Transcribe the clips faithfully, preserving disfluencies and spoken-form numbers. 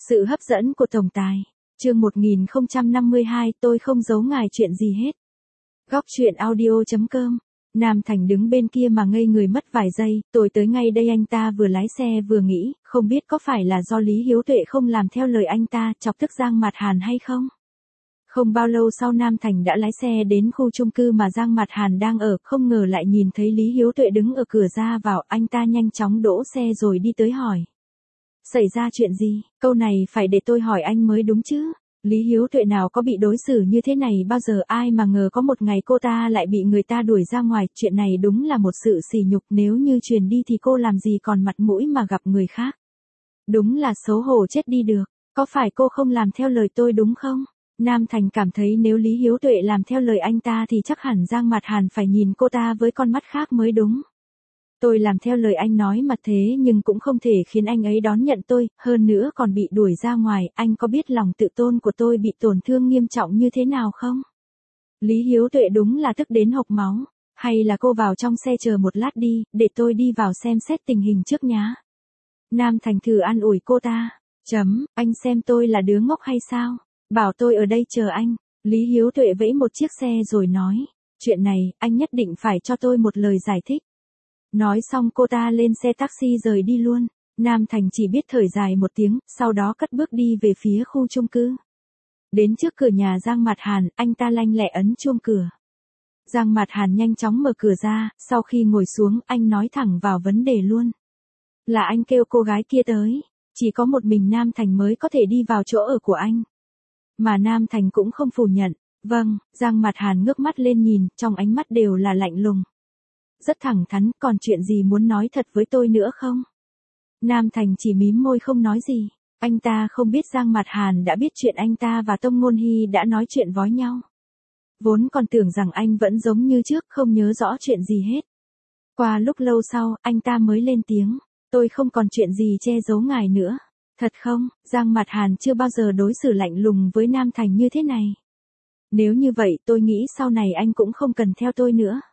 Sự hấp dẫn của tổng tài. Chương một nghìn không trăm năm mươi hai, tôi không giấu ngài chuyện gì hết. Góc truyện audio chấm com. Nam Thành đứng bên kia mà ngây người mất vài giây, tôi tới ngay đây anh ta vừa lái xe vừa nghĩ, không biết có phải là do Lý Hiếu Tuệ không làm theo lời anh ta, chọc tức Giang Mạt Hàn hay không? Không bao lâu sau Nam Thành đã lái xe đến khu chung cư mà Giang Mạt Hàn đang ở, không ngờ lại nhìn thấy Lý Hiếu Tuệ đứng ở cửa ra vào, anh ta nhanh chóng đỗ xe rồi đi tới hỏi. Xảy ra chuyện gì? Câu này phải để tôi hỏi anh mới đúng chứ. Lý Hiếu Tuệ nào có bị đối xử như thế này bao giờ, ai mà ngờ có một ngày cô ta lại bị người ta đuổi ra ngoài, chuyện này đúng là một sự sỉ nhục, nếu như truyền đi thì cô làm gì còn mặt mũi mà gặp người khác. Đúng là xấu hổ chết đi được, có phải cô không làm theo lời tôi đúng không? Nam Thành cảm thấy nếu Lý Hiếu Tuệ làm theo lời anh ta thì chắc hẳn Giang Mạt Hàn phải nhìn cô ta với con mắt khác mới đúng. Tôi làm theo lời anh nói mà thế nhưng cũng không thể khiến anh ấy đón nhận tôi, hơn nữa còn bị đuổi ra ngoài, anh có biết lòng tự tôn của tôi bị tổn thương nghiêm trọng như thế nào không? Lý Hiếu Tuệ đúng là tức đến hộc máu, hay là cô vào trong xe chờ một lát đi, để tôi đi vào xem xét tình hình trước nhá. Nam Thành thử an ủi cô ta, chấm, anh xem tôi là đứa ngốc hay sao? Bảo tôi ở đây chờ anh. Lý Hiếu Tuệ vẫy một chiếc xe rồi nói, chuyện này, anh nhất định phải cho tôi một lời giải thích. Nói xong cô ta lên xe taxi rời đi luôn. Nam Thành chỉ biết thở dài một tiếng, sau đó cất bước đi về phía khu chung cư. Đến trước cửa nhà Giang Mạt Hàn, anh ta lanh lẹ ấn chuông cửa. Giang Mạt Hàn nhanh chóng mở cửa ra, sau khi ngồi xuống, anh nói thẳng vào vấn đề luôn. Là anh kêu cô gái kia tới, chỉ có một mình Nam Thành mới có thể đi vào chỗ ở của anh. Mà Nam Thành cũng không phủ nhận. Vâng, Giang Mạt Hàn ngước mắt lên nhìn, trong ánh mắt đều là lạnh lùng. Rất thẳng thắn, còn chuyện gì muốn nói thật với tôi nữa không? Nam Thành chỉ mím môi không nói gì. Anh ta không biết Giang Mạt Hàn đã biết chuyện anh ta và Tông Ngôn Hy đã nói chuyện vói nhau. Vốn còn tưởng rằng anh vẫn giống như trước, không nhớ rõ chuyện gì hết. Qua lúc lâu sau, anh ta mới lên tiếng. Tôi không còn chuyện gì che giấu ngài nữa. Thật không? Giang Mạt Hàn chưa bao giờ đối xử lạnh lùng với Nam Thành như thế này. Nếu như vậy tôi nghĩ sau này anh cũng không cần theo tôi nữa.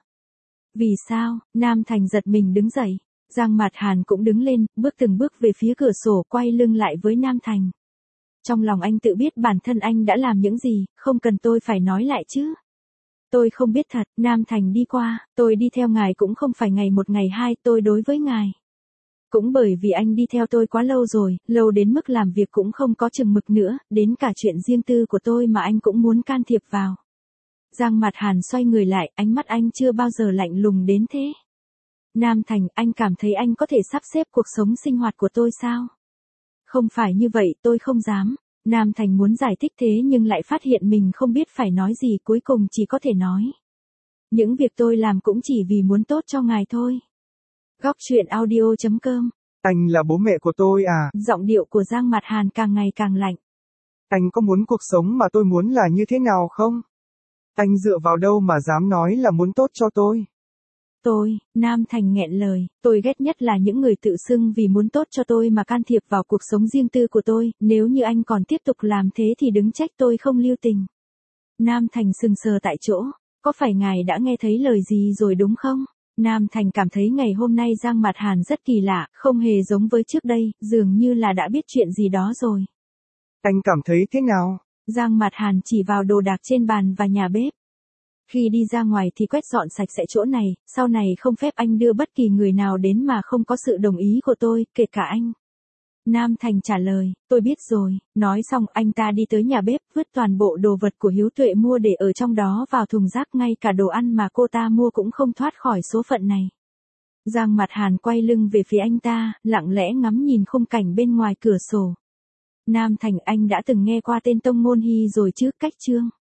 Vì sao? Nam Thành giật mình đứng dậy. Giang Mạt Hàn cũng đứng lên, bước từng bước về phía cửa sổ, quay lưng lại với Nam Thành. Trong lòng anh tự biết bản thân anh đã làm những gì, không cần tôi phải nói lại chứ. Tôi không biết thật. Nam Thành đi qua, tôi đi theo ngài cũng không phải ngày một ngày hai, tôi đối với ngài. Cũng bởi vì anh đi theo tôi quá lâu rồi, lâu đến mức làm việc cũng không có chừng mực nữa, đến cả chuyện riêng tư của tôi mà anh cũng muốn can thiệp vào. Giang Mạt Hàn xoay người lại, ánh mắt anh chưa bao giờ lạnh lùng đến thế. Nam Thành, anh cảm thấy anh có thể sắp xếp cuộc sống sinh hoạt của tôi sao? Không phải như vậy, tôi không dám. Nam Thành muốn giải thích thế nhưng lại phát hiện mình không biết phải nói gì, cuối cùng chỉ có thể nói. Những việc tôi làm cũng chỉ vì muốn tốt cho ngài thôi. Góc truyện audio chấm com. Anh là bố mẹ của tôi à? Giọng điệu của Giang Mạt Hàn càng ngày càng lạnh. Anh có muốn cuộc sống mà tôi muốn là như thế nào không? Anh dựa vào đâu mà dám nói là muốn tốt cho tôi? Tôi, Nam Thành nghẹn lời, tôi ghét nhất là những người tự xưng vì muốn tốt cho tôi mà can thiệp vào cuộc sống riêng tư của tôi, nếu như anh còn tiếp tục làm thế thì đừng trách tôi không lưu tình. Nam Thành sừng sờ tại chỗ, có phải ngài đã nghe thấy lời gì rồi đúng không? Nam Thành cảm thấy ngày hôm nay Giang Mạt Hàn rất kỳ lạ, không hề giống với trước đây, dường như là đã biết chuyện gì đó rồi. Anh cảm thấy thế nào? Giang Mạt Hàn chỉ vào đồ đạc trên bàn và nhà bếp. Khi đi ra ngoài thì quét dọn sạch sẽ chỗ này, sau này không phép anh đưa bất kỳ người nào đến mà không có sự đồng ý của tôi, kể cả anh. Nam Thành trả lời, tôi biết rồi. Nói xong anh ta đi tới nhà bếp, vứt toàn bộ đồ vật của Hiếu Tuệ mua để ở trong đó vào thùng rác, ngay cả đồ ăn mà cô ta mua cũng không thoát khỏi số phận này. Giang Mạt Hàn quay lưng về phía anh ta, lặng lẽ ngắm nhìn khung cảnh bên ngoài cửa sổ. Nam Thành, anh đã từng nghe qua tên Tông Ngôn Hy rồi chứ? Cách chương.